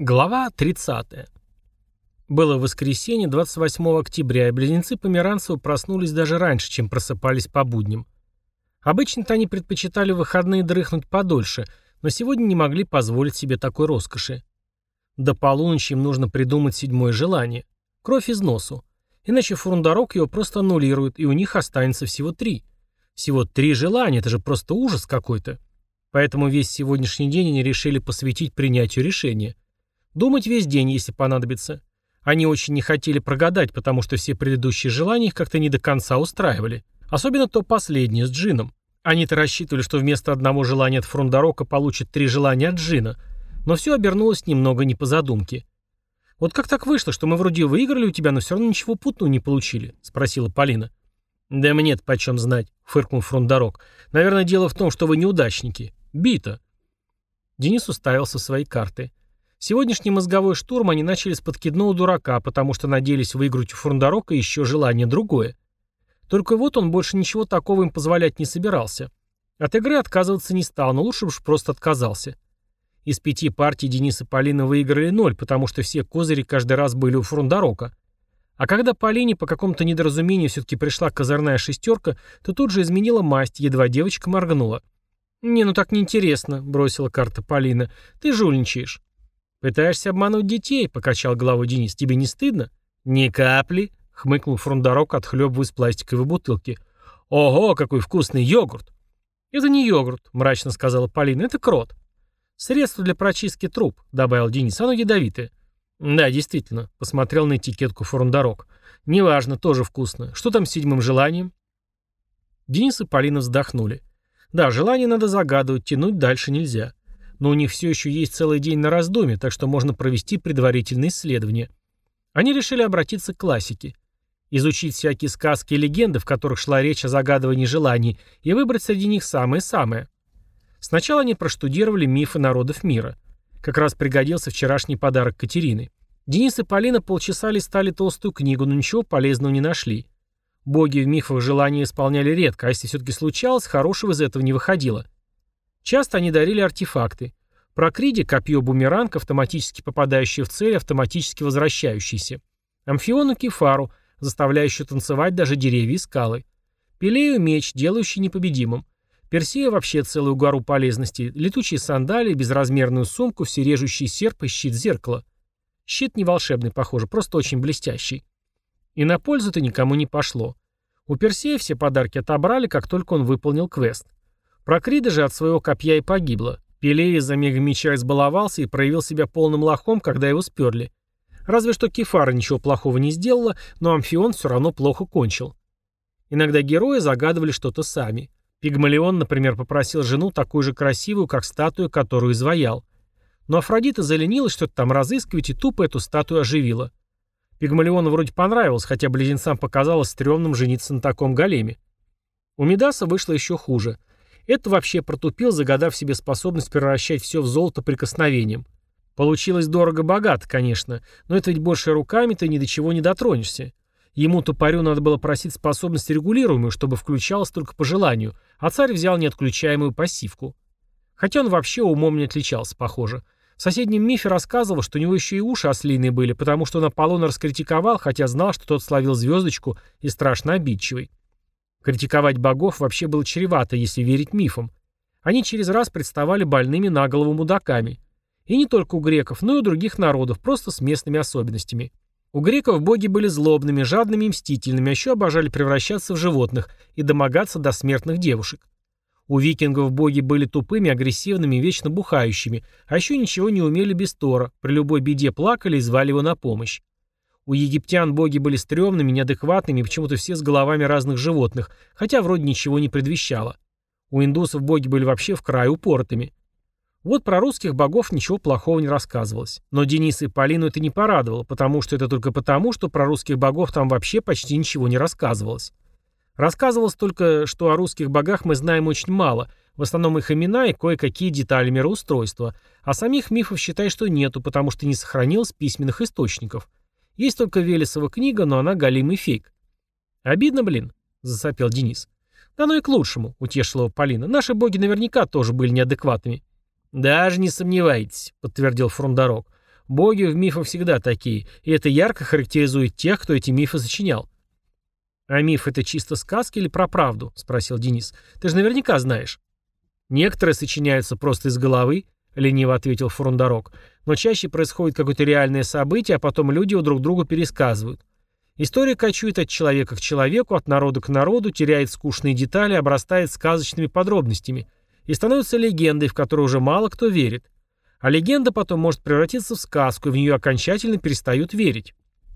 Глава 30. Было воскресенье, 28 октября, и близнецы Померанцевы проснулись даже раньше, чем просыпались по будням. Обычно-то они предпочитали в выходные дрыхнуть подольше, но сегодня не могли позволить себе такой роскоши. До полуночи им нужно придумать 7-е желание. Кровь из носу. Иначе Фрундарок его просто аннулирует, и у них останется всего 3. Всего 3 желания, это же просто ужас какой-то. Поэтому весь сегодняшний день они решили посвятить принятию решения. Думать весь день, если понадобится. Они очень не хотели прогадать, потому что все предыдущие желания их как-то не до конца устраивали. Особенно то последнее, с Джином. Они-то рассчитывали, что вместо одного желания от Фрундарока получат 3 желания от Джина. Но все обернулось немного не по задумке. «Вот как так вышло, что мы вроде выиграли у тебя, но все равно ничего путного не получили?» — спросила Полина. «Да мне-то почем знать», — фыркнул Фрундарок. «Наверное, дело в том, что вы неудачники. Бита». Денис уставился в свои карты. Сегодняшний мозговой штурм они начали с подкидного дурака, потому что надеялись выиграть у Фрундарока еще желание другое. Только вот он больше ничего такого им позволять не собирался. От игры отказываться не стал, но лучше уж просто отказался. Из 5 партий Денис и Полина выиграли 0, потому что все козыри каждый раз были у Фрундарока. А когда Полине по какому-то недоразумению все-таки пришла козырная 6, то тут же изменила масть, едва девочка моргнула. «Не, ну так неинтересно», — бросила карта Полина. «Ты жульничаешь». «Пытаешься обмануть детей», — покачал головой Денис. «Тебе не стыдно?» «Ни капли», — хмыкнул Фрундарок, отхлебывая из пластиковой бутылки. «Ого, какой вкусный йогурт!» «Это не йогурт», — мрачно сказала Полина. «Это крот». «Средство для прочистки труб», — добавил Денис. «Оно ядовитое». «Да, действительно», — посмотрел на этикетку Фрундарок. «Неважно, тоже вкусно. Что там с 7-м желанием?» Денис и Полина вздохнули. «Да, желание надо загадывать, тянуть дальше нельзя. Но у них все еще есть целый день на раздумье, так что можно провести предварительные исследования». Они решили обратиться к классике. Изучить всякие сказки и легенды, в которых шла речь о загадывании желаний, и выбрать среди них самое-самое. Сначала они проштудировали мифы народов мира. Как раз пригодился вчерашний подарок Катерины. Денис и Полина полчаса листали толстую книгу, но ничего полезного не нашли. Боги в мифах желания исполняли редко, а если все-таки случалось, хорошего из этого не выходило. Часто они дарили артефакты. Про Криди — копье-бумеранг, автоматически попадающее в цель, автоматически возвращающийся. Амфиону — кефару, заставляющую танцевать даже деревья и скалы. Пелею — меч, делающий непобедимым. Персея — вообще целую гору полезностей. Летучие сандалии, безразмерную сумку, всережущий серп и щит-зеркало. Щит не волшебный, похоже, просто очень блестящий. И на пользу-то никому не пошло. У Персея все подарки отобрали, как только он выполнил квест. Про Крида же от своего копья и погибло. Пелея из-за мега-меча избаловался и проявил себя полным лохом, когда его сперли. Разве что Кефара ничего плохого не сделала, но Амфион все равно плохо кончил. Иногда герои загадывали что-то сами. Пигмалион, например, попросил жену такую же красивую, как статую, которую изваял. Но Афродита заленилась что-то там разыскивать и тупо эту статую оживила. Пигмалиону вроде понравилось, хотя близнецам показалось стрёмным жениться на таком големе. У Мидаса вышло еще хуже. Это вообще протупил, загадав себе способность превращать все в золото прикосновением. Получилось дорого-богато, конечно, но это ведь больше руками ты ни до чего не дотронешься. Ему, тупорю, надо было просить способность регулируемую, чтобы включалась только по желанию, а царь взял неотключаемую пассивку. Хотя он вообще умом не отличался, похоже. В соседнем мифе рассказывал, что у него еще и уши ослиные были, потому что он Аполлона раскритиковал, хотя знал, что тот словил звездочку и страшно обидчивый. Критиковать богов вообще было чревато, если верить мифам. Они через раз представали больными на голову мудаками. И не только у греков, но и у других народов, просто с местными особенностями. У греков боги были злобными, жадными и мстительными, а еще обожали превращаться в животных и домогаться до смертных девушек. У викингов боги были тупыми, агрессивными и вечно бухающими, а еще ничего не умели без Тора, при любой беде плакали и звали его на помощь. У египтян боги были стрёмными, неадекватными и почему-то все с головами разных животных, хотя вроде ничего не предвещало. У индусов боги были вообще в край упоротыми. Вот про русских богов ничего плохого не рассказывалось. Но Дениса и Полину это не порадовало, потому что про русских богов там вообще почти ничего не рассказывалось. Рассказывалось только, что о русских богах мы знаем очень мало, в основном их имена и кое-какие детали мироустройства, а самих мифов считай, что нету, потому что не сохранилось письменных источников. Есть только Велесова книга, но она галимый фейк. «Обидно, блин», — засопел Денис. «Да ну и к лучшему», — утешила его Полина. «Наши боги наверняка тоже были неадекватными». «Даже не сомневайтесь», — подтвердил Фрундарок. Боги в мифах всегда такие, и это ярко характеризует тех, кто эти мифы сочинял. «А миф — это чисто сказки или про правду?» — спросил Денис. «Ты же наверняка знаешь». «Некоторые сочиняются просто из головы», — лениво ответил Фурундарок. «Но чаще происходит какое-то реальное событие, а потом люди его друг другу пересказывают. История кочует от человека к человеку, от народа к народу, теряет скучные детали, обрастает сказочными подробностями и становится легендой, в которую уже мало кто верит. А легенда потом может превратиться в сказку, и в нее окончательно перестают верить».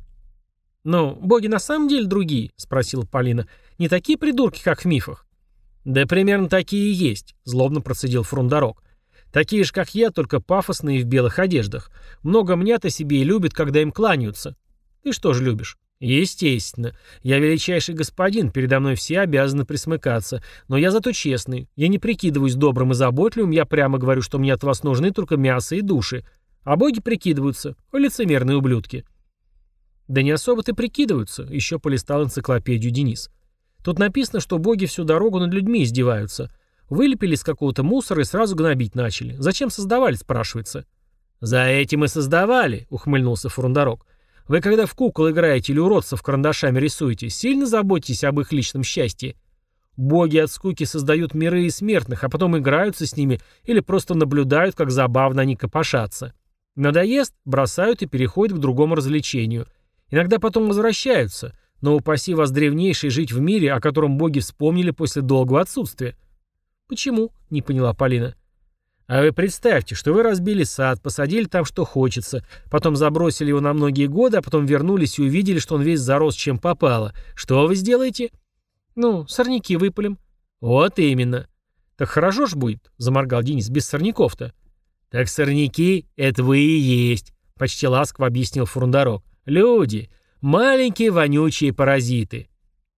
«Ну, боги на самом деле другие?» — спросила Полина. «Не такие придурки, как в мифах?» «Да примерно такие и есть», — злобно процедил Фурундарок. «Такие же, как я, только пафосные и в белых одеждах. Много мнят о себе и любят, когда им кланяются. Ты что же любишь?» «Естественно. Я величайший господин, передо мной все обязаны присмыкаться. Но я зато честный. Я не прикидываюсь добрым и заботливым, я прямо говорю, что мне от вас нужны только мясо и души. А боги прикидываются. Лицемерные ублюдки». «Да не особо-то прикидываются», — еще полистал энциклопедию Денис. «Тут написано, что боги всю дорогу над людьми издеваются. Вылепили из какого-то мусора и сразу гнобить начали. Зачем создавали, спрашивается?» «За этим и создавали», — ухмыльнулся Фурундарок. «Вы когда в кукол играете или уродцев карандашами рисуете, сильно заботитесь об их личном счастье? Боги от скуки создают миры и смертных, а потом играются с ними или просто наблюдают, как забавно они копошатся. Надоест, бросают и переходят к другому развлечению. Иногда потом возвращаются, но упаси вас древнейший жить в мире, о котором боги вспомнили после долгого отсутствия». «Почему?» — не поняла Полина. «А вы представьте, что вы разбили сад, посадили там что хочется, потом забросили его на многие годы, а потом вернулись и увидели, что он весь зарос чем попало. Что вы сделаете?» «Ну, сорняки выпалим». «Вот именно». «Так хорошо ж будет», — заморгал Денис, — «без сорняков-то». «Так сорняки — это вы и есть», — почти ласково объяснил Фурундарок. «Люди, маленькие вонючие паразиты».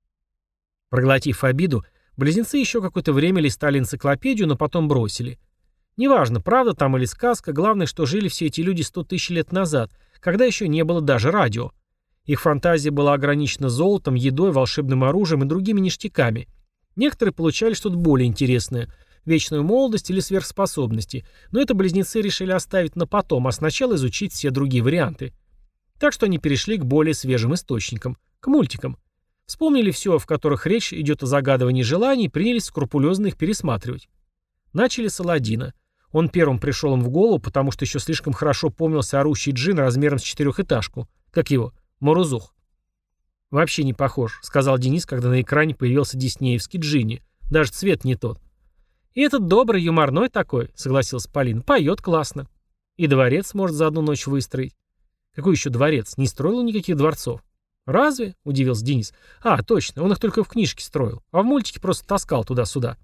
Проглотив обиду, близнецы еще какое-то время листали энциклопедию, но потом бросили. Неважно, правда там или сказка, главное, что жили все эти люди 100 тысяч лет назад, когда еще не было даже радио. Их фантазия была ограничена золотом, едой, волшебным оружием и другими ништяками. Некоторые получали что-то более интересное – вечную молодость или сверхспособности, но это близнецы решили оставить на потом, а сначала изучить все другие варианты. Так что они перешли к более свежим источникам, к мультикам. Вспомнили все, в которых речь идет о загадывании желаний, и принялись скрупулезно их пересматривать. Начали с Аладдина. Он первым пришел им в голову, потому что еще слишком хорошо помнился орущий джин размером с 4-этажку. Как его? Морозух. «Вообще не похож», — сказал Денис, когда на экране появился диснеевский джинни. Даже цвет не тот. «И этот добрый, юморной такой», — согласился Полина. «Поет классно. И дворец может за одну ночь выстроить». «Какой еще дворец? Не строил он никаких дворцов». «Разве?» — удивился Денис. «А, точно, он их только в книжке строил, а в мультике просто таскал туда-сюда».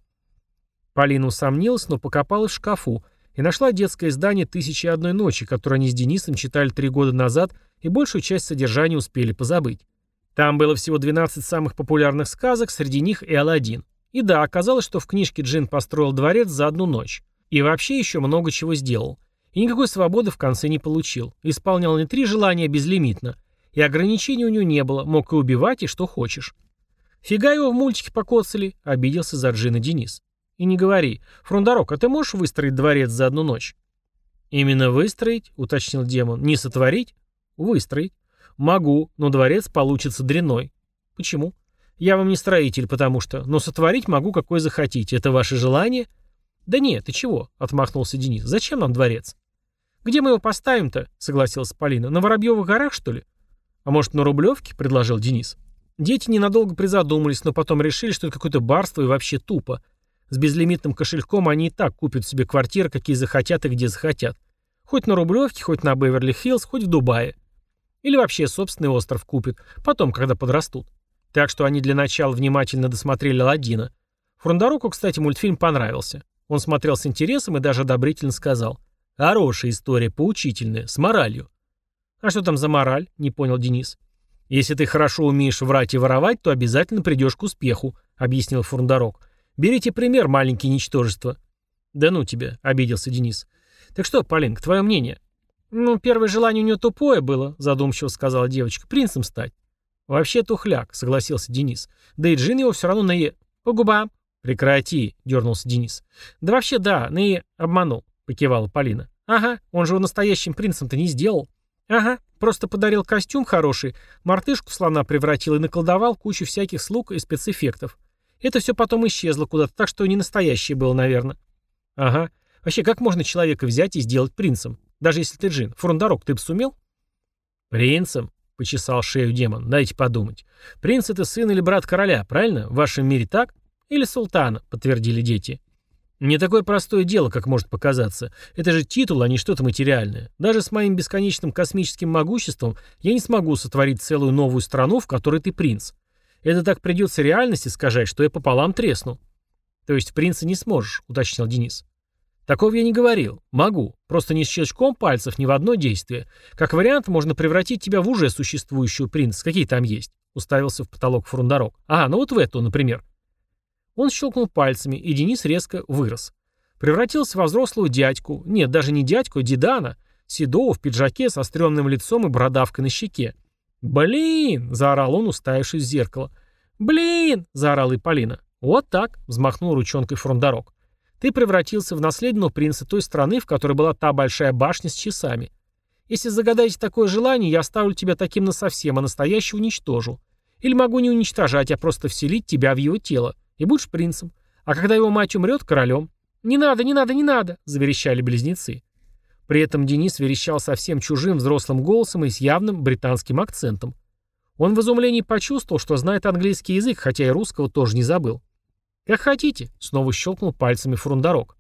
Полина усомнилась, но покопалась в шкафу и нашла детское издание «Тысячи и одной ночи», которое они с Денисом читали 3 года назад и большую часть содержания успели позабыть. Там было всего 12 самых популярных сказок, среди них и Аладдин. И да, оказалось, что в книжке Джин построил дворец за одну ночь. И вообще еще много чего сделал. И никакой свободы в конце не получил. Исполнял не 3 желания безлимитно. И ограничений у него не было, мог и убивать, и что хочешь. «Фига его в мультике покоцали», — обиделся за Джина Денис. «И не говори. Фрундарок, а ты можешь выстроить дворец за одну ночь?» «Именно выстроить», — уточнил демон. «Не сотворить?» «Выстроить». «Могу, но дворец получится дрянной». «Почему?» «Я вам не строитель, потому что... Но сотворить могу, какой захотите. Это ваше желание?» «Да нет, ты чего?» — отмахнулся Денис. «Зачем нам дворец?» «Где мы его поставим-то?» — согласилась Полина. «На Воробьевых горах, что ли?» «А может, на Рублевке?» — предложил Денис. Дети ненадолго призадумались, но потом решили, что это какое-то барство и вообще тупо. С безлимитным кошельком они и так купят себе квартиры, какие захотят и где захотят. Хоть на Рублевке, хоть на Беверли-Хиллз, хоть в Дубае. Или вообще собственный остров купят, потом, когда подрастут. Так что они для начала внимательно досмотрели Аладдина. Фрундароку, кстати, мультфильм понравился. Он смотрел с интересом и даже одобрительно сказал: «Хорошая история, поучительная, с моралью». «А что там за мораль?» — не понял Денис. «Если ты хорошо умеешь врать и воровать, то обязательно придешь к успеху», — объяснил Фрундарок. «Берите пример, маленькие ничтожества». «Да ну тебя», — обиделся Денис. «Так что, Полинка, твое мнение?» «Ну, первое желание у нее тупое было», — задумчиво сказала девочка. «Принцем стать». «Вообще тухляк», — согласился Денис. «Да и Джин его все равно по губам». «Прекрати», — дернулся Денис. «Да вообще да, обманул», — покивала Полина. Ага, он же его настоящим принцем-то не сделал. Ага, просто подарил костюм хороший, мартышку в слона превратил и наколдовал кучу всяких слуг и спецэффектов. Это все потом исчезло куда-то, так что не настоящее было, наверное. Ага. Вообще, как можно человека взять и сделать принцем? Даже если ты джин. Фурундарок, ты бы сумел? Принцем? Почесал шею демон. Дайте подумать. Принц — это сын или брат короля, правильно? В вашем мире так? Или султана, подтвердили дети. Не такое простое дело, как может показаться. Это же титул, а не что-то материальное. Даже с моим бесконечным космическим могуществом я не смогу сотворить целую новую страну, в которой ты принц. Это так придется реальности сказать, что я пополам тресну. То есть принца не сможешь, уточнил Денис. Такого я не говорил. Могу. Просто не с щелчком пальцев ни в одно действие. Как вариант, можно превратить тебя в уже существующего принца. Какие там есть? Уставился в потолок Фурундарок. А, ну вот в эту, например. Он щелкнул пальцами, и Денис резко вырос. Превратился во взрослого дядьку. Нет, даже не дядьку, а дедана. Седого в пиджаке со стрёмным лицом и бородавкой на щеке. «Блин!» — заорал он, уставившись в зеркало. «Блин!» — заорала и Полина. «Вот так!» — взмахнул ручонкой Фурундарок. «Ты превратился в наследного принца той страны, в которой была та большая башня с часами. Если загадаете такое желание, я оставлю тебя таким насовсем, а настоящего уничтожу. Или могу не уничтожать, а просто вселить тебя в его тело. И будешь принцем. А когда его мать умрет, королем». «Не надо, не надо, не надо!» — заверещали близнецы. При этом Денис верещал совсем чужим взрослым голосом и с явным британским акцентом. Он в изумлении почувствовал, что знает английский язык, хотя и русского тоже не забыл. «Как хотите», — снова щелкнул пальцами Фурундарок.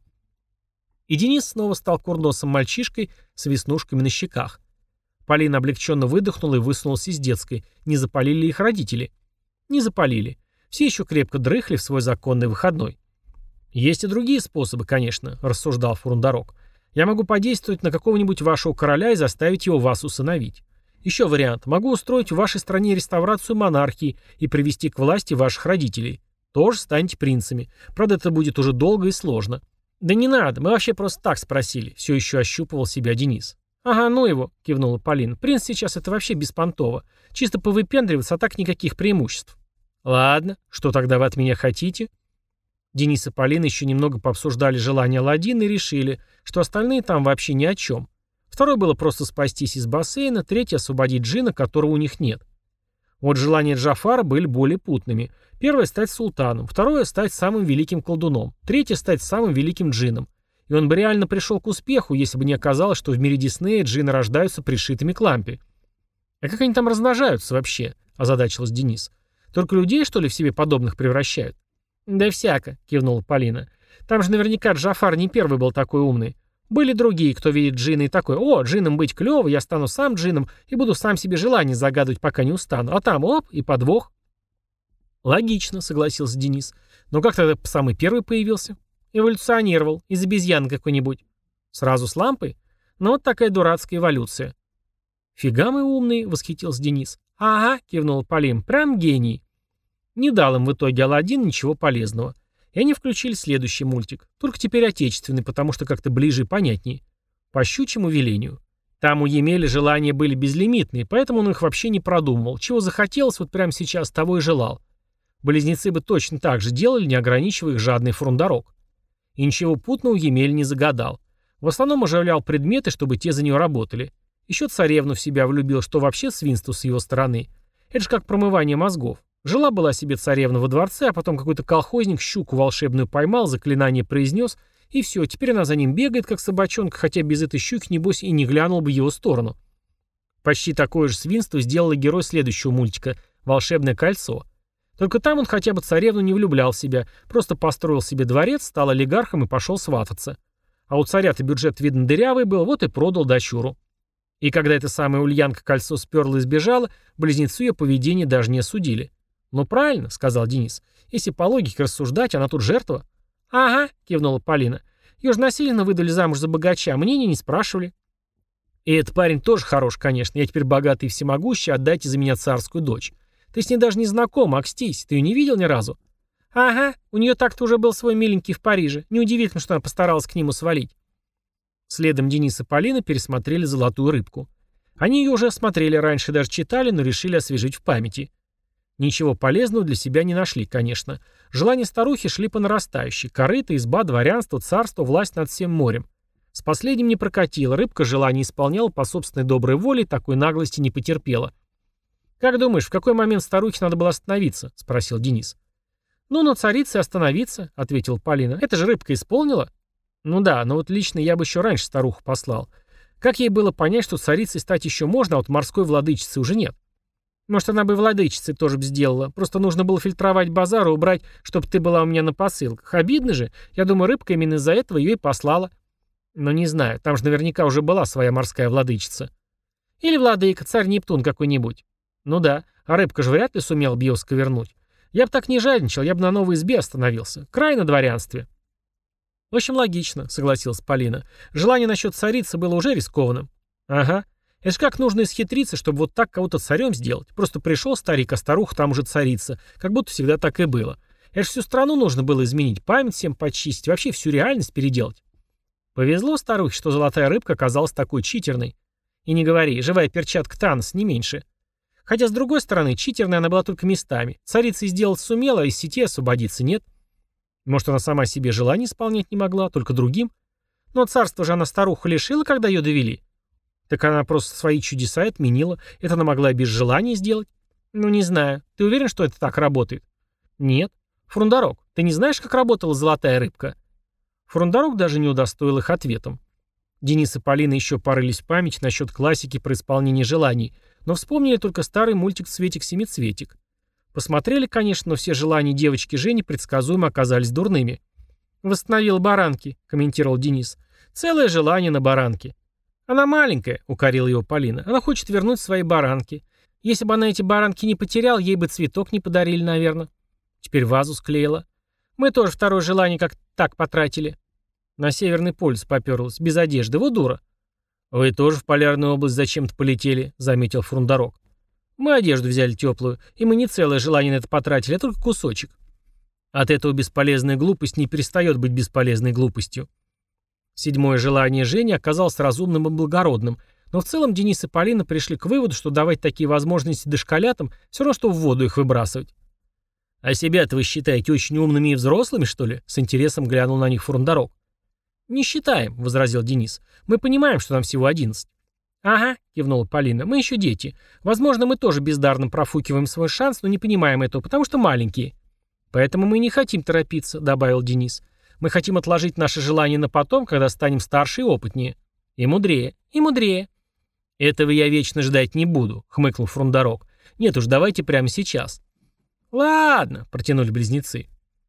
И Денис снова стал курносым мальчишкой с веснушками на щеках. Полина облегченно выдохнула и высунулась из детской. Не запалили ли их родители? Не запалили. Все еще крепко дрыхли в свой законный выходной. «Есть и другие способы, конечно», — рассуждал Фурундарок. «Я могу подействовать на какого-нибудь вашего короля и заставить его вас усыновить. Еще вариант. Могу устроить в вашей стране реставрацию монархии и привести к власти ваших родителей. Тоже станете принцами. Правда, это будет уже долго и сложно». «Да не надо, мы вообще просто так спросили», — все еще ощупывал себя Денис. «Ага, ну его», — кивнула Полина. «Принц сейчас это вообще беспонтово. Чисто повыпендриваться, а так никаких преимуществ». «Ладно, что тогда вы от меня хотите?» Денис и Полина еще немного пообсуждали желание Аладдина и решили, что остальные там вообще ни о чем. Второе было просто спастись из бассейна, третье — освободить джина, которого у них нет. Вот желания Джафара были более путными. Первое — стать султаном, второе — стать самым великим колдуном, третье — стать самым великим джином. И он бы реально пришел к успеху, если бы не оказалось, что в мире Диснея джины рождаются пришитыми к лампе. «А как они там размножаются вообще?» — озадачился Денис. «Только людей, что ли, в себе подобных превращают?» «Да всяко», — кивнула Полина. «Там же наверняка Джафар не первый был такой умный. Были другие, кто видит джина и такой: о, джином быть клево, я стану сам джином и буду сам себе желание загадывать, пока не устану. А там оп, и подвох». «Логично», — согласился Денис. «Но как тогда самый первый появился?» «Эволюционировал. Из обезьяны какой-нибудь». «Сразу с лампой?» «Ну вот такая дурацкая эволюция». «Фига мы умные», — восхитился Денис. «Ага», — кивнул Полин, — «прям гений». Не дал им в итоге Аладдин ничего полезного. И они включили следующий мультик. Только теперь отечественный, потому что как-то ближе и понятнее. По щучьему велению. Там у Емеля желания были безлимитные, поэтому он их вообще не продумывал. Чего захотелось вот прямо сейчас, того и желал. Близнецы бы точно так же делали, не ограничивая их жадный Фурундарок. И ничего путного Емель не загадал. В основном оживлял предметы, чтобы те за него работали. Еще царевну в себя влюбил, что вообще свинство с его стороны. Это же как промывание мозгов. Жила-была себе царевна во дворце, а потом какой-то колхозник щуку волшебную поймал, заклинание произнес, и все, теперь она за ним бегает, как собачонка, хотя без этой щуки, небось, и не глянул бы в его сторону. Почти такое же свинство сделал и герой следующего мультика «Волшебное кольцо». Только там он хотя бы царевну не влюблял в себя, просто построил себе дворец, стал олигархом и пошел свататься. А у царя-то бюджет, видно, дырявый был, вот и продал дочуру. И когда эта самая Ульянка кольцо сперла и сбежала, близнецы ее поведение даже не осудили. «Ну правильно», — сказал Денис. «Если по логике рассуждать, она тут жертва». «Ага», — кивнула Полина. «Ее же насильно выдали замуж за богача, мнения не спрашивали». «И этот парень тоже хорош, конечно. Я теперь богатый и всемогущий, отдайте за меня царскую дочь. Ты с ней даже не знаком, Акстись. Ты ее не видел ни разу?» «Ага, у нее так-то уже был свой миленький в Париже. Неудивительно, что она постаралась к нему свалить». Следом Денис и Полина пересмотрели «Золотую рыбку». Они ее уже осмотрели раньше, даже читали, но решили освежить в памяти. Ничего полезного для себя не нашли, конечно. Желания старухи шли по нарастающей. Корыто, изба, дворянство, царство, власть над всем морем. С последним не прокатило, рыбка желание исполняла по собственной доброй воле и такой наглости не потерпела. «Как думаешь, в какой момент старухе надо было остановиться?» — спросил Денис. «Ну, на царице остановиться», — ответила Полина. «Это же рыбка исполнила?» «Ну да, но вот лично я бы еще раньше старуху послал. Как ей было понять, что царицей стать еще можно, а вот морской владычицы уже нет? Может, она бы владычицей тоже бы сделала. Просто нужно было фильтровать базар и убрать, чтобы ты была у меня на посылках. Обидно же. Я думаю, рыбка именно из-за этого ее и послала». «Но не знаю, там же наверняка уже была своя морская владычица». «Или владыка, царь Нептун какой-нибудь». «Ну да, а рыбка же вряд ли сумела бы ее сковернуть. Я бы так не жадничал, я бы на новой избе остановился. Край на дворянстве». «В общем, логично», — согласилась Полина. «Желание насчет царицы было уже рискованным». «Ага. Это ж как нужно исхитриться, чтобы вот так кого-то царем сделать. Просто пришел старик, а старуха там уже царица. Как будто всегда так и было. Это ж всю страну нужно было изменить, память всем почистить, вообще всю реальность переделать». Повезло старухе, что золотая рыбка оказалась такой читерной. И не говори, живая перчатка Танос, не меньше. Хотя, с другой стороны, читерной она была только местами. Царица сделать сумела, а из сети освободиться нет. Может, она сама себе желание исполнять не могла, только другим? Но царство же она старуху лишила, когда ее довели. Так она просто свои чудеса отменила. Это она могла и без желания сделать. Ну, не знаю. Ты уверен, что это так работает? Нет. Фрундарок, ты не знаешь, как работала золотая рыбка? Фрундарок даже не удостоил их ответом. Денис и Полина еще порылись в память насчет классики про исполнение желаний, но вспомнили только старый мультик «Цветик-семицветик». Посмотрели, конечно, но все желания девочки Жени предсказуемо оказались дурными. «Восстановила баранки», — комментировал Денис. «Целое желание на баранке». «Она маленькая», — укорила его Полина. «Она хочет вернуть свои баранки. Если бы она эти баранки не потеряла, ей бы цветок не подарили, наверное. Теперь вазу склеила. Мы тоже второе желание как так потратили». На Северный полюс поперлась, без одежды, вот дура. «Вы тоже в полярную область зачем-то полетели», — заметил Фрундарок. «Мы одежду взяли теплую, и мы не целое желание на это потратили, а только кусочек». От этого бесполезная глупость не перестает быть бесполезной глупостью. Седьмое желание Жени оказалось разумным и благородным, но в целом Денис и Полина пришли к выводу, что давать такие возможности дошколятам все равно, что в воду их выбрасывать. «А себя-то вы считаете очень умными и взрослыми, что ли?» — с интересом глянул на них Фрундарок. «Не считаем», — возразил Денис. «Мы понимаем, что нам всего 11». «Ага», — кивнула Полина, — «мы еще дети. Возможно, мы тоже бездарно профукиваем свой шанс, но не понимаем этого, потому что маленькие». «Поэтому мы не хотим торопиться», — добавил Денис. «Мы хотим отложить наше желание на потом, когда станем старше и опытнее. И мудрее, и мудрее». «Этого я вечно ждать не буду», — хмыкнул Фрундарок. «Нет уж, давайте прямо сейчас». «Ладно», — протянули близнецы.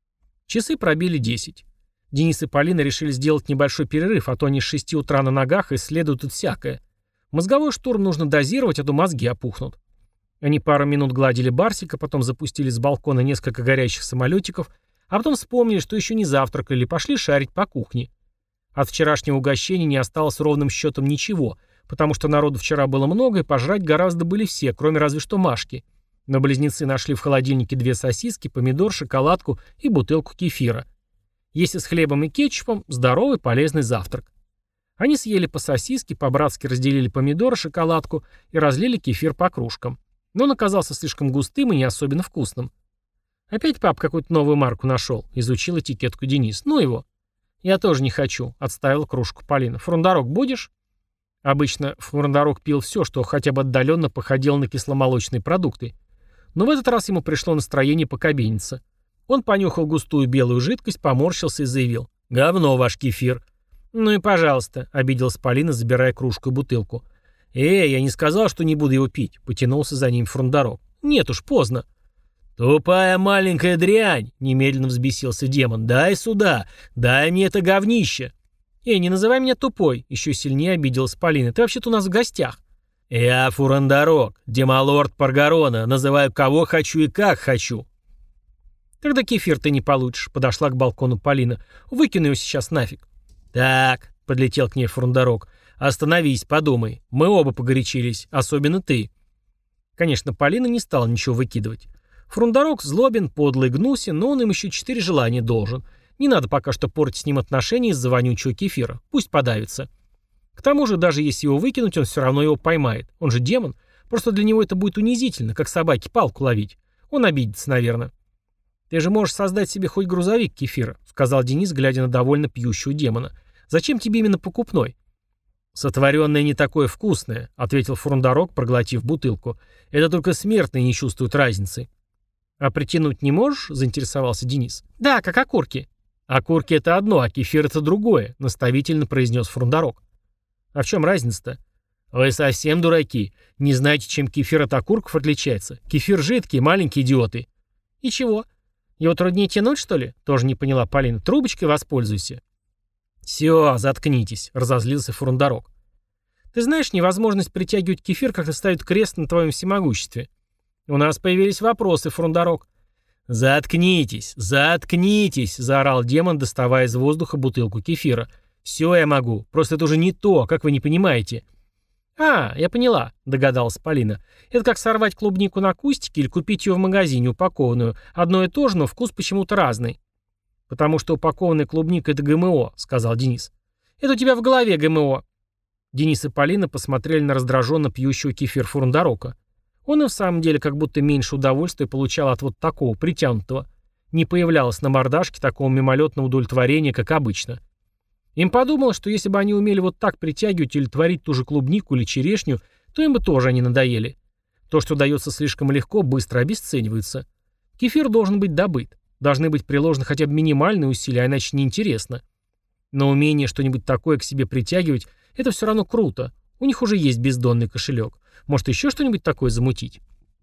Часы пробили 10. Денис и Полина решили сделать небольшой перерыв, а то они с 6 утра на ногах исследуют тут всякое. Мозговой штурм нужно дозировать, а то мозги опухнут. Они пару минут гладили Барсика, потом запустили с балкона несколько горящих самолетиков, а потом вспомнили, что еще не завтракали, и пошли шарить по кухне. От вчерашнего угощения не осталось ровным счетом ничего, потому что народу вчера было много, и пожрать гораздо были все, кроме разве что Машки. Но близнецы нашли в холодильнике 2 сосиски, помидор, шоколадку и бутылку кефира. Если с хлебом и кетчупом, здоровый полезный завтрак. Они съели по сосиске, по-братски разделили помидоры, шоколадку и разлили кефир по кружкам. Но он оказался слишком густым и не особенно вкусным. «Опять пап какую-то новую марку нашел», — изучил этикетку Денис. «Ну его». «Я тоже не хочу», — отставила кружку Полина. «Фрундарок будешь?» Обычно Фрундарок пил все, что хотя бы отдаленно походило на кисломолочные продукты. Но в этот раз ему пришло настроение покабениться. Он понюхал густую белую жидкость, поморщился и заявил: «Говно ваш кефир». «Ну и пожалуйста», — обиделась Полина, забирая кружку и бутылку. Я не сказал, что не буду его пить», — потянулся за ним Фрундарок. «Нет уж, поздно». «Тупая маленькая дрянь», — немедленно взбесился демон. «Дай сюда, дай мне это говнище». Не называй меня тупой», — еще сильнее обиделась Полина. «Ты вообще-то у нас в гостях». «Я Фрундарок, демалорд Паргарона, называю кого хочу и как хочу». «Тогда кефир ты не получишь», — подошла к балкону Полина. «Выкину его сейчас нафиг». «Так», — подлетел к ней Фрундарок, — «остановись, подумай. Мы оба погорячились, особенно ты». Конечно, Полина не стала ничего выкидывать. Фрундарок злобен, подлый, гнусен, но он им еще 4 желания должен. Не надо пока что портить с ним отношения из-за вонючего кефира. Пусть подавится. К тому же, даже если его выкинуть, он все равно его поймает. Он же демон. Просто для него это будет унизительно, как собаке палку ловить. Он обидится, наверное. «Ты же можешь создать себе хоть грузовик кефира», — сказал Денис, глядя на довольно пьющего демона. Зачем тебе именно покупной?» «Сотворенное не такое вкусное», — ответил Фрундарок, проглотив бутылку. «Это только смертные не чувствуют разницы». «А притянуть не можешь?» — заинтересовался Денис. «Да, как окурки». «Окурки — это одно, а кефир — это другое», — наставительно произнес Фрундарок. «А в чем разница-то?» «Вы совсем дураки. Не знаете, чем кефир от окурков отличается? Кефир жидкий, маленькие идиоты». «И чего? Его труднее тянуть, что ли?» — тоже не поняла Полина. «Трубочкой воспользуйся». «Все, заткнитесь», — разозлился Фрундарок. «Ты знаешь, невозможность притягивать кефир как-то ставит крест на твоем всемогуществе. У нас появились вопросы, Фрундарок». «Заткнитесь, заткнитесь», — заорал демон, доставая из воздуха бутылку кефира. «Все я могу, просто это уже не то, как вы не понимаете». «А, я поняла», — догадалась Полина. «Это как сорвать клубнику на кустике или купить ее в магазине упакованную. Одно и то же, но вкус почему-то разный». «Потому что упакованная клубника — это ГМО», — сказал Денис. «Это у тебя в голове ГМО». Денис и Полина посмотрели на раздраженно пьющего кефир Фрундарока. Он и в самом деле как будто меньше удовольствия получал от вот такого, притянутого. Не появлялось на мордашке такого мимолетного удовлетворения, как обычно. Им подумалось, что если бы они умели вот так притягивать или творить ту же клубнику или черешню, то им бы тоже они надоели. То, что дается слишком легко, быстро обесценивается. Кефир должен быть добыт. Должны быть приложены хотя бы минимальные усилия, иначе неинтересно. Но умение что-нибудь такое к себе притягивать – это все равно круто. У них уже есть бездонный кошелек. Может, еще что-нибудь такое замутить?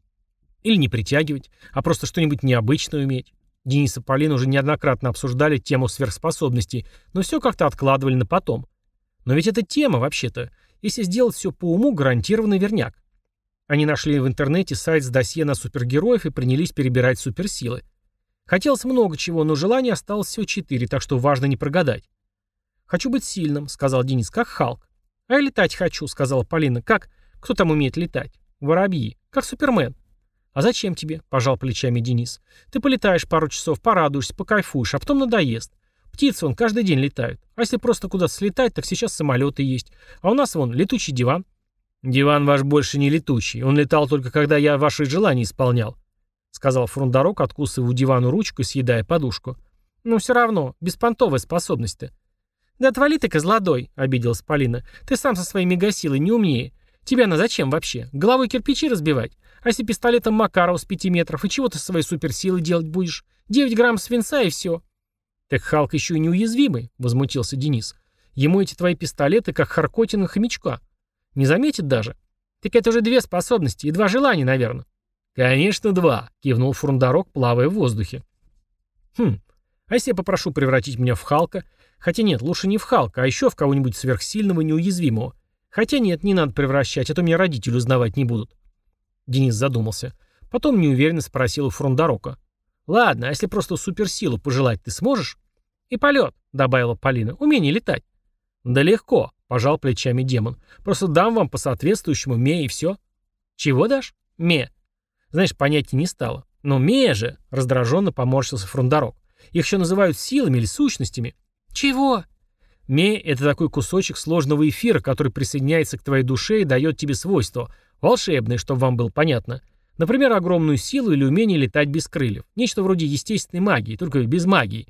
Или не притягивать, а просто что-нибудь необычное уметь. Денис и Полина уже неоднократно обсуждали тему сверхспособностей, но все как-то откладывали на потом. Но ведь это тема, вообще-то. Если сделать все по уму, гарантированный верняк. Они нашли в интернете сайт с досье на супергероев и принялись перебирать суперсилы. Хотелось много чего, но желаний осталось всего 4, так что важно не прогадать. «Хочу быть сильным», — сказал Денис, — «как Халк». «А я летать хочу», — сказала Полина. «Как? Кто там умеет летать?» «Воробьи. Как Супермен». «А зачем тебе?» – пожал плечами Денис. «Ты полетаешь пару часов, порадуешься, покайфуешь, а потом надоест. Птицы вон каждый день летают. А если просто куда-то слетать, так сейчас самолеты есть. А у нас вон летучий диван». «Диван ваш больше не летучий. Он летал только когда я ваши желания исполнял», — сказал Фрундарок, откусывая у дивана ручку и съедая подушку. «Ну все равно, беспонтовая способность-то». «Да отвали ты, козлодой», — обиделась Полина. «Ты сам со своей мегасилой не умнее. Тебе она зачем вообще? Головой кирпичи разбивать? А если пистолетом Макарова с 5 метров, и чего ты со своей суперсилой делать будешь? 9 грамм свинца и все». «Так Халк еще и неуязвимый», — возмутился Денис. «Ему эти твои пистолеты, как Харкотина хомячка. Не заметит даже». «Так это уже 2 способности и 2 желания, наверное». «Конечно, 2», — кивнул Фрундарок, плавая в воздухе. А если я попрошу превратить меня в Халка? Хотя нет, лучше не в Халка, а еще в кого-нибудь сверхсильного и неуязвимого. Хотя нет, не надо превращать, а то меня родители узнавать не будут». Денис задумался. Потом неуверенно спросил у Фрундарока. «Ладно, а если просто суперсилу пожелать, ты сможешь?» «И полет», — добавила Полина, — «умение летать». «Да легко», — пожал плечами демон. «Просто дам вам по соответствующему ме и все». «Чего дашь?» «Ме». Знаешь, понятия не стало. «Но ме же», — раздраженно поморщился Фрундарок. «Их еще называют силами или сущностями». «Чего?» «Ме — это такой кусочек сложного эфира, который присоединяется к твоей душе и дает тебе свойства, волшебные, чтобы вам было понятно. Например, огромную силу или умение летать без крыльев. Нечто вроде естественной магии, только без магии».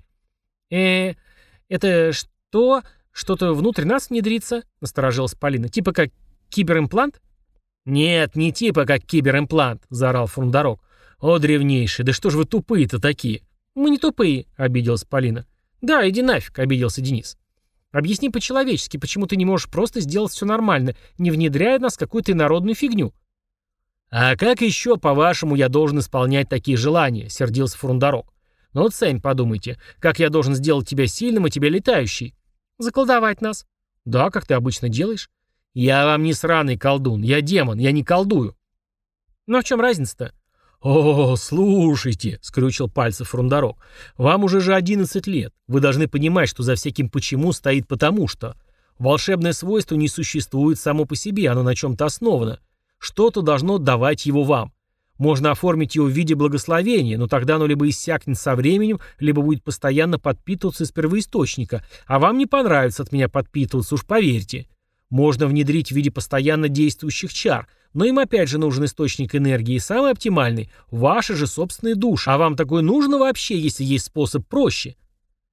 Это что? Что-то внутрь нас внедрится?» — насторожилась Полина. «Типа как киберимплант?» «Нет, не типа как киберимплант», — заорал Фрундарок. «О, древнейший, да что ж вы тупые-то такие?» «Мы не тупые», — обиделась Полина. «Да, иди нафиг», — обиделся Денис. «Объясни по-человечески, почему ты не можешь просто сделать все нормально, не внедряя в нас какую-то инородную фигню». «А как еще, по-вашему, я должен исполнять такие желания?» — сердился Фрундарок. «Ну вот сами подумайте, как я должен сделать тебя сильным, и тебя летающий?» «Заколдовать нас». «Да, как ты обычно делаешь». «Я вам не сраный колдун, я демон, я не колдую». «Ну а в чем разница-то?» «О, слушайте», — скрючил пальцы Фрундарок, — «вам уже же 11 лет. Вы должны понимать, что за всяким «почему» стоит «потому что». Волшебное свойство не существует само по себе, оно на чем-то основано. Что-то должно давать его вам. Можно оформить его в виде благословения, но тогда оно либо иссякнет со временем, либо будет постоянно подпитываться из первоисточника, а вам не понравится от меня подпитываться, уж поверьте. Можно внедрить в виде постоянно действующих чар, но им опять же нужен источник энергии, самый оптимальный – ваши же собственные души. А вам такое нужно вообще, если есть способ проще?»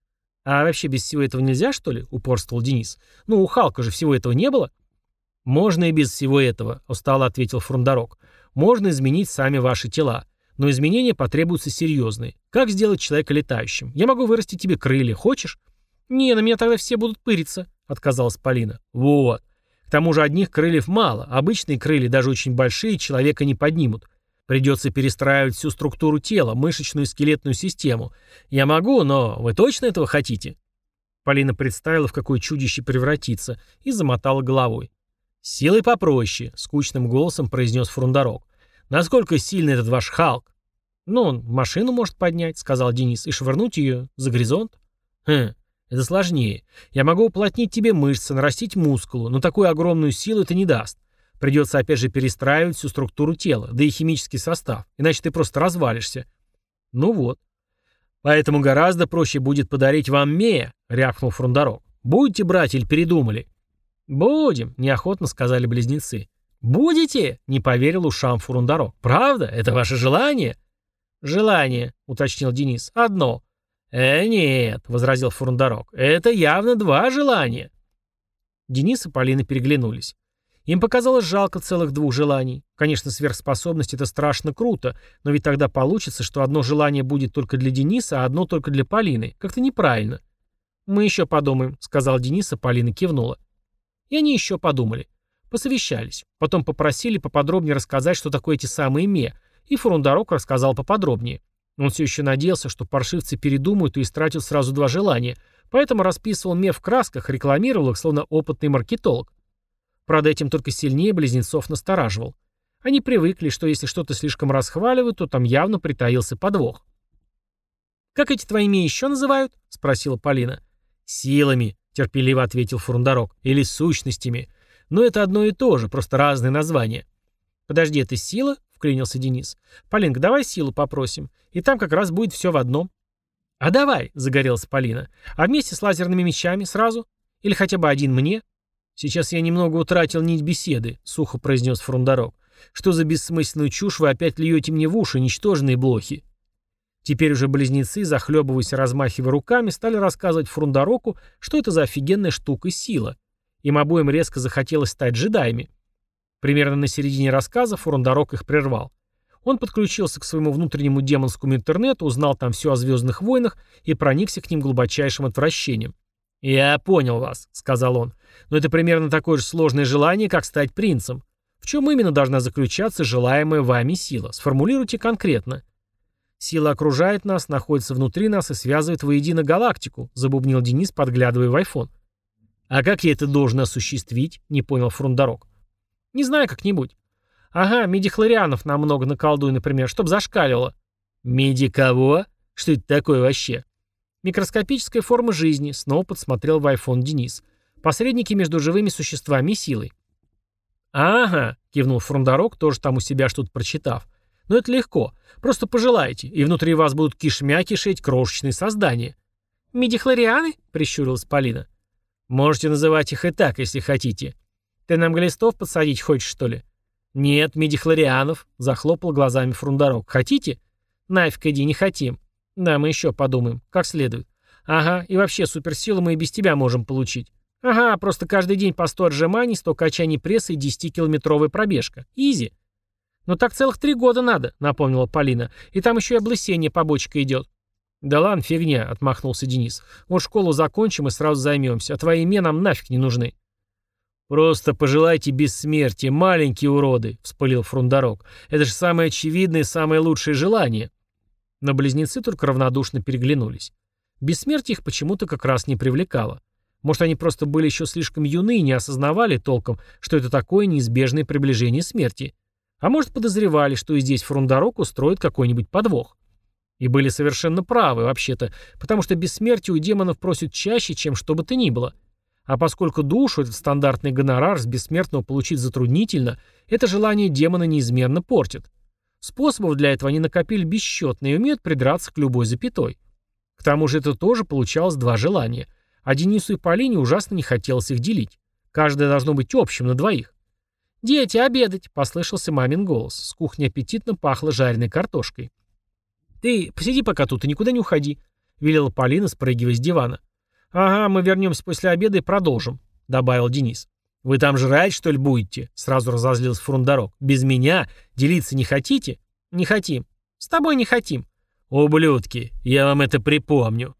«А вообще без всего этого нельзя, что ли?» — упорствовал Денис. «Ну, у Халка же всего этого не было». «Можно и без всего этого», — устало ответил Фрундорок. «Можно изменить сами ваши тела. Но изменения потребуются серьезные. Как сделать человека летающим? Я могу вырастить тебе крылья. Хочешь?» «Не, на меня тогда все будут пыриться», — отказалась Полина. «Вот. К тому же одних крыльев мало. Обычные крылья, даже очень большие, человека не поднимут. Придется перестраивать всю структуру тела, мышечную и скелетную систему. Я могу, но вы точно этого хотите?» Полина представила, в какое чудище превратится, и замотала головой. «Силой попроще», — скучным голосом произнес Фрундорок. «Насколько сильный этот ваш Халк?» «Ну, он машину может поднять», — сказал Денис, — «и швырнуть ее за горизонт». «Хм, это сложнее. Я могу уплотнить тебе мышцы, нарастить мускулу, но такую огромную силу это не даст. Придется опять же перестраивать всю структуру тела, да и химический состав, иначе ты просто развалишься». «Ну вот». «Поэтому гораздо проще будет подарить вам Мея», — рявкнул Фрундорок. «Будете брать или передумали?» «Будем», — неохотно сказали близнецы. «Будете?» — не поверил ушам Фрундорок. «Правда? Это ваше желание?» «Желание», — уточнил Денис. «Одно». Нет», — возразил Фрундорок. «Это явно два желания». Денис и Полина переглянулись. Им показалось жалко целых двух желаний. Конечно, сверхспособность — это страшно круто, но ведь тогда получится, что одно желание будет только для Дениса, а одно только для Полины. Как-то неправильно. «Мы еще подумаем», — сказал Денис, а Полина кивнула. И они еще подумали. Посовещались. Потом попросили поподробнее рассказать, что такое эти самые ме, и Фрундорок рассказал поподробнее. Он все еще надеялся, что паршивцы передумают и истратят сразу два желания, поэтому расписывал ме в красках, рекламировал их, словно опытный маркетолог. Правда, этим только сильнее близнецов настораживал. Они привыкли, что если что-то слишком расхваливают, то там явно притаился подвох. «Как эти твои ме еще называют?» — спросила Полина. «Силами», — терпеливо ответил Фрундорок, — «или сущностями. Но это одно и то же, просто разные названия». «Подожди, это сила?» — вклинился Денис. «Полинка, давай силу попросим. И там как раз будет все в одном». «А давай», — загорелась Полина. «А вместе с лазерными мечами сразу? Или хотя бы один мне?» «Сейчас я немного утратил нить беседы», — сухо произнес Фрундорок. «Что за бессмысленную чушь вы опять льете мне в уши, ничтожные блохи?» Теперь уже близнецы, захлебываясь и размахивая руками, стали рассказывать Фрундороку, что это за офигенная штука сила. Им обоим резко захотелось стать джедаями. Примерно на середине рассказа Фрундорок их прервал. Он подключился к своему внутреннему демонскому интернету, узнал там все о «Звездных войнах» и проникся к ним глубочайшим отвращением. «Я понял вас», — сказал он. «Но это примерно такое же сложное желание, как стать принцем. В чем именно должна заключаться желаемая вами сила? Сформулируйте конкретно». «Сила окружает нас, находится внутри нас и связывает воедино галактику», — забубнил Денис, подглядывая в айфон. «А как я это должен осуществить?» — не понял Фрундорок. «Не знаю, как-нибудь». «Ага, медихлорианов нам много наколдуй, например, чтоб зашкаливало». «Меди кого? Что это такое вообще?» «Микроскопическая форма жизни», — снова подсмотрел в айфон Денис. «Посредники между живыми существами и силой». «Ага», — кивнул Фрундорок, тоже там у себя что-то прочитав. «Но это легко. Просто пожелайте, и внутри вас будут кишмя кишеть крошечные создания». «Медихлорианы?» — прищурилась Полина. «Можете называть их и так, если хотите. Ты нам глистов подсадить хочешь, что ли?» «Нет, медихлорианов», — захлопал глазами Фрундорок. «Хотите?» «Нафиг иди, не хотим». «Да, мы еще подумаем. Как следует». «Ага, и вообще суперсилу мы и без тебя можем получить». «Ага, просто каждый день по 100 отжиманий, 100 качаний пресса и 10-километровая пробежка. Изи». «Ну так целых 3 года надо», — напомнила Полина. «И там еще и облысение побочка идет». «Да ладно, фигня», — отмахнулся Денис. «Вот школу закончим и сразу займемся, а твои имена нам нафиг не нужны». «Просто пожелайте бессмертия, маленькие уроды», — вспылил Фрундорок. «Это же самое очевидное и самое лучшее желание». Но близнецы только равнодушно переглянулись. Бессмертие их почему-то как раз не привлекало. Может, они просто были еще слишком юны и не осознавали толком, что это такое неизбежное приближение смерти. А может, подозревали, что и здесь Фрундорок устроит какой-нибудь подвох. И были совершенно правы, вообще-то, потому что бессмертие у демонов просят чаще, чем что бы то ни было. А поскольку душу, этот стандартный гонорар, с бессмертного получить затруднительно, это желание демона неизменно портит. Способов для этого они накопили бесчетные и умеют придраться к любой запятой. К тому же это тоже получалось два желания. А Денису и Полине ужасно не хотелось их делить. Каждое должно быть общим на двоих. «Дети, обедать!» — послышался мамин голос. С кухни аппетитно пахло жареной картошкой. «Ты посиди пока тут и никуда не уходи», — велела Полина, спрыгивая с дивана. «Ага, мы вернемся после обеда и продолжим», — добавил Денис. «Вы там жрать, что ли, будете?» — сразу разозлился Фрундарок. «Без меня? Делиться не хотите?» «Не хотим». «С тобой не хотим». «Ублюдки, я вам это припомню».